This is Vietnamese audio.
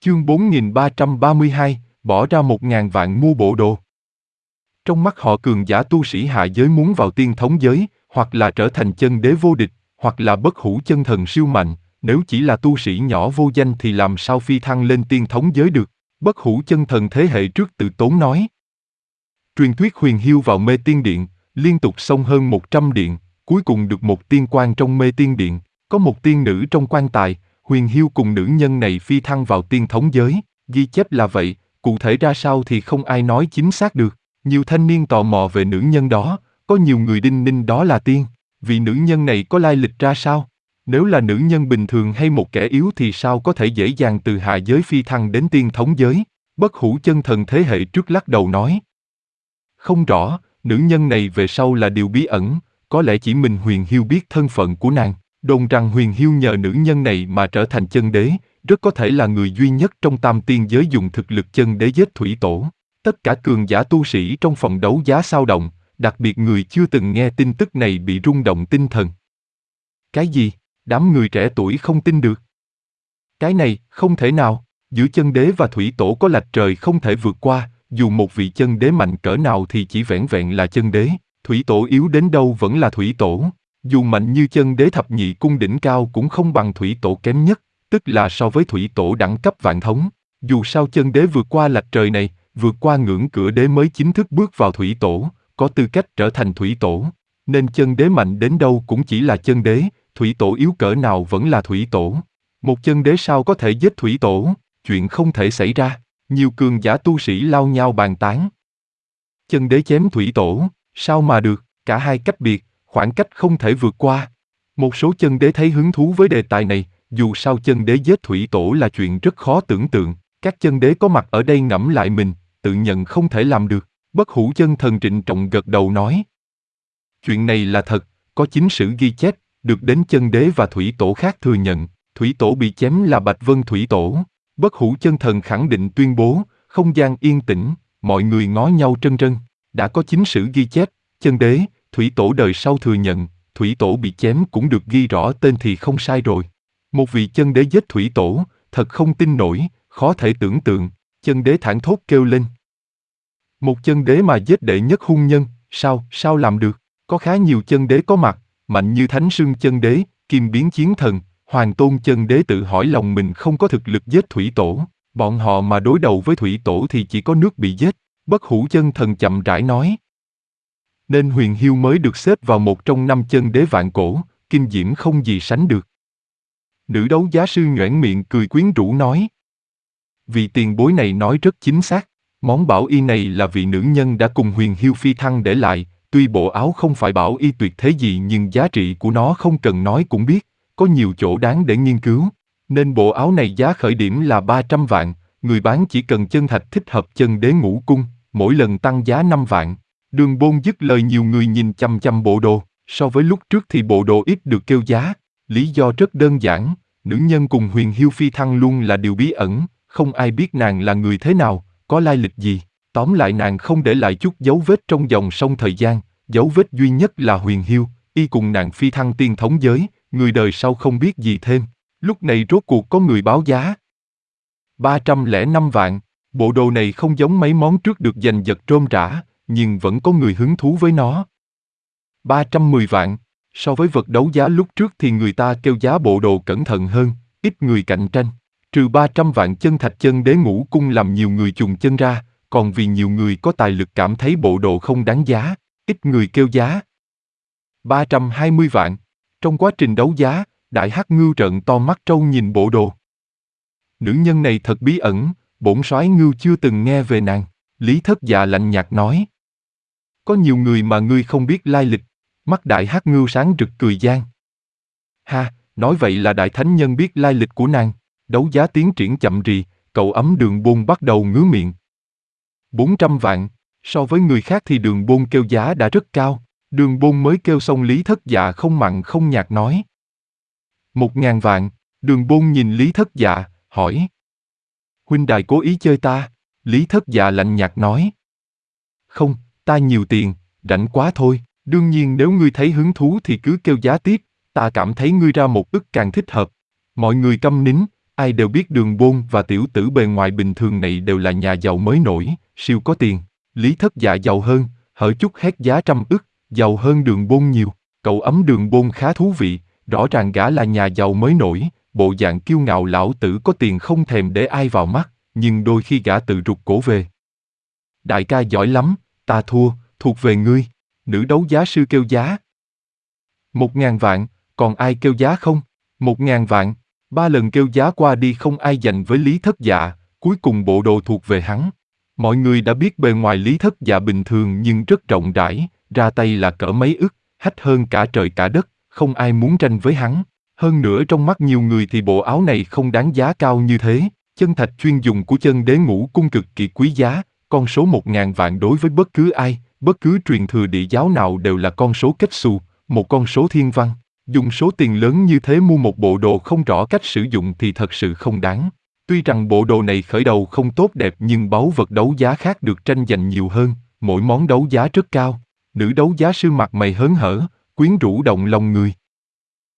Chương 4332, bỏ ra 1.000 vạn mua bộ đồ. Trong mắt họ cường giả tu sĩ hạ giới muốn vào tiên thống giới, hoặc là trở thành chân đế vô địch, hoặc là bất hủ chân thần siêu mạnh, nếu chỉ là tu sĩ nhỏ vô danh thì làm sao phi thăng lên tiên thống giới được, bất hủ chân thần thế hệ trước tự tốn nói. Truyền thuyết Huyền Hiêu vào mê tiên điện, liên tục xông hơn 100 điện, cuối cùng được một tiên quan trong mê tiên điện, có một tiên nữ trong quan tài, Huyền Hiêu cùng nữ nhân này phi thăng vào tiên thống giới, ghi chép là vậy, cụ thể ra sao thì không ai nói chính xác được. Nhiều thanh niên tò mò về nữ nhân đó, có nhiều người đinh ninh đó là tiên, vì nữ nhân này có lai lịch ra sao? Nếu là nữ nhân bình thường hay một kẻ yếu thì sao có thể dễ dàng từ hạ giới phi thăng đến tiên thống giới? Bất hủ chân thần thế hệ trước lắc đầu nói. Không rõ, nữ nhân này về sau là điều bí ẩn, có lẽ chỉ mình Huyền Hiêu biết thân phận của nàng. Đồn rằng Huyền Hiêu nhờ nữ nhân này mà trở thành chân đế, rất có thể là người duy nhất trong tam tiên giới dùng thực lực chân đế giết thủy tổ. Tất cả cường giả tu sĩ trong phòng đấu giá xao động, đặc biệt người chưa từng nghe tin tức này bị rung động tinh thần. Cái gì? Đám người trẻ tuổi không tin được. Cái này, không thể nào, giữa chân đế và thủy tổ có lệch trời không thể vượt qua, dù một vị chân đế mạnh cỡ nào thì chỉ vẻn vẹn là chân đế, thủy tổ yếu đến đâu vẫn là thủy tổ. Dù mạnh như chân đế thập nhị cung đỉnh cao cũng không bằng thủy tổ kém nhất, tức là so với thủy tổ đẳng cấp vạn thống. Dù sao chân đế vượt qua lệch trời này, vượt qua ngưỡng cửa đế mới chính thức bước vào thủy tổ, có tư cách trở thành thủy tổ. Nên chân đế mạnh đến đâu cũng chỉ là chân đế, thủy tổ yếu cỡ nào vẫn là thủy tổ. Một chân đế sao có thể giết thủy tổ? Chuyện không thể xảy ra. Nhiều cường giả tu sĩ lao nhau bàn tán. Chân đế chém thủy tổ, sao mà được, cả hai cách biệt, khoảng cách không thể vượt qua. Một số chân đế thấy hứng thú với đề tài này, dù sao chân đế giết thủy tổ là chuyện rất khó tưởng tượng. Các chân đế có mặt ở đây ngẫm lại mình, tự nhận không thể làm được. Bất hủ chân thần trịnh trọng gật đầu nói. Chuyện này là thật, có chính sử ghi chép, được đến chân đế và thủy tổ khác thừa nhận, thủy tổ bị chém là Bạch Vân thủy tổ. Bất hủ chân thần khẳng định tuyên bố, không gian yên tĩnh, mọi người ngó nhau trân trân. Đã có chính sử ghi chép, chân đế, thủy tổ đời sau thừa nhận, thủy tổ bị chém cũng được ghi rõ tên thì không sai rồi. Một vị chân đế giết thủy tổ, thật không tin nổi, khó thể tưởng tượng, chân đế thảng thốt kêu lên. Một chân đế mà giết đệ nhất hung nhân, sao làm được? Có khá nhiều chân đế có mặt, mạnh như Thánh Sương chân đế, Kim Biến chiến thần, Hoàng Tôn chân đế tự hỏi lòng mình không có thực lực giết thủy tổ, bọn họ mà đối đầu với thủy tổ thì chỉ có nước bị giết. Bất hủ chân thần chậm rãi nói. Nên Huyền Hiêu mới được xếp vào một trong 5 chân đế vạn cổ, kinh diễm không gì sánh được. Nữ đấu giá sư nhoẻn miệng cười quyến rũ nói. Vị tiền bối này nói rất chính xác, món bảo y này là vị nữ nhân đã cùng Huyền Hiêu phi thăng để lại, tuy bộ áo không phải bảo y tuyệt thế gì nhưng giá trị của nó không cần nói cũng biết, có nhiều chỗ đáng để nghiên cứu, nên bộ áo này giá khởi điểm là 300 vạn, người bán chỉ cần chân thạch thích hợp chân đế ngũ cung, mỗi lần tăng giá 5 vạn. Đường Bôn dứt lời nhiều người nhìn chăm chăm bộ đồ, so với lúc trước thì bộ đồ ít được kêu giá, lý do rất đơn giản, nữ nhân cùng Huyền Hiêu phi thăng luôn là điều bí ẩn, không ai biết nàng là người thế nào, có lai lịch gì, tóm lại nàng không để lại chút dấu vết trong dòng sông thời gian, dấu vết duy nhất là Huyền Hiêu, y cùng nàng phi thăng tiên thống giới, người đời sau không biết gì thêm, lúc này rốt cuộc có người báo giá. 305 vạn, bộ đồ này không giống mấy món trước được giành giật rôm rã, nhưng vẫn có người hứng thú với nó. 310 vạn, so với vật đấu giá lúc trước thì người ta kêu giá bộ đồ cẩn thận hơn, ít người cạnh tranh. Trừ 300 vạn chân thạch chân đế ngũ cung làm nhiều người chùng chân ra, còn vì nhiều người có tài lực cảm thấy bộ đồ không đáng giá, ít người kêu giá. 320 vạn, trong quá trình đấu giá, Đại Hắc Ngưu trợn to mắt trâu nhìn bộ đồ. Nữ nhân này thật bí ẩn, bổn soái Ngưu chưa từng nghe về nàng, Lý Thất Dạ lạnh nhạt nói. Có nhiều người mà ngươi không biết lai lịch, mắt Đại Hắc Ngưu sáng rực cười gian. Ha, nói vậy là Đại Thánh Nhân biết lai lịch của nàng, đấu giá tiến triển chậm rì, cậu ấm Đường Bôn bắt đầu ngứa miệng. 400 vạn, so với người khác thì Đường Bôn kêu giá đã rất cao, Đường Bôn mới kêu xong Lý Thất Dạ không mặn không nhạt nói. 1.000 vạn, Đường Bôn nhìn Lý Thất Dạ, hỏi. Huynh đài cố ý chơi ta, Lý Thất Dạ lạnh nhạt nói. Không, ta nhiều tiền, rảnh quá thôi, đương nhiên nếu ngươi thấy hứng thú thì cứ kêu giá tiếp, ta cảm thấy ngươi ra một ức càng thích hợp. Mọi người câm nín, Ai đều biết Đường Bôn và tiểu tử bề ngoài bình thường này đều là nhà giàu mới nổi, siêu có tiền. Lý Thất Dạ giàu hơn, hở chút hét giá 100 ức, giàu hơn Đường Bôn nhiều. Cậu ấm Đường Bôn khá thú vị, rõ ràng gã là nhà giàu mới nổi, bộ dạng kiêu ngạo lão tử có tiền không thèm để ai vào mắt, nhưng đôi khi gã tự rụt cổ về. Đại ca giỏi lắm, ta thua, thuộc về ngươi. Nữ đấu giá sư kêu giá. 1.000 vạn, còn ai kêu giá không? 1.000 vạn. 3 lần kêu giá qua đi không ai giành với Lý Thất Dạ, cuối cùng bộ đồ thuộc về hắn. Mọi người đã biết bề ngoài Lý Thất Dạ bình thường nhưng rất rộng rãi, ra tay là cỡ mấy ức, hách hơn cả trời cả đất, không ai muốn tranh với hắn. Hơn nữa trong mắt nhiều người thì bộ áo này không đáng giá cao như thế. Chân thạch chuyên dùng của Chân Đế Ngũ Cung cực kỳ quý giá, con số 1.000 vạn đối với bất cứ ai, bất cứ truyền thừa địa giáo nào đều là con số kết xù, một con số thiên văn. Dùng số tiền lớn như thế mua một bộ đồ không rõ cách sử dụng thì thật sự không đáng. Tuy rằng bộ đồ này khởi đầu không tốt đẹp nhưng báu vật đấu giá khác được tranh giành nhiều hơn, mỗi món đấu giá rất cao. Nữ đấu giá sư mặt mày hớn hở, quyến rũ động lòng người.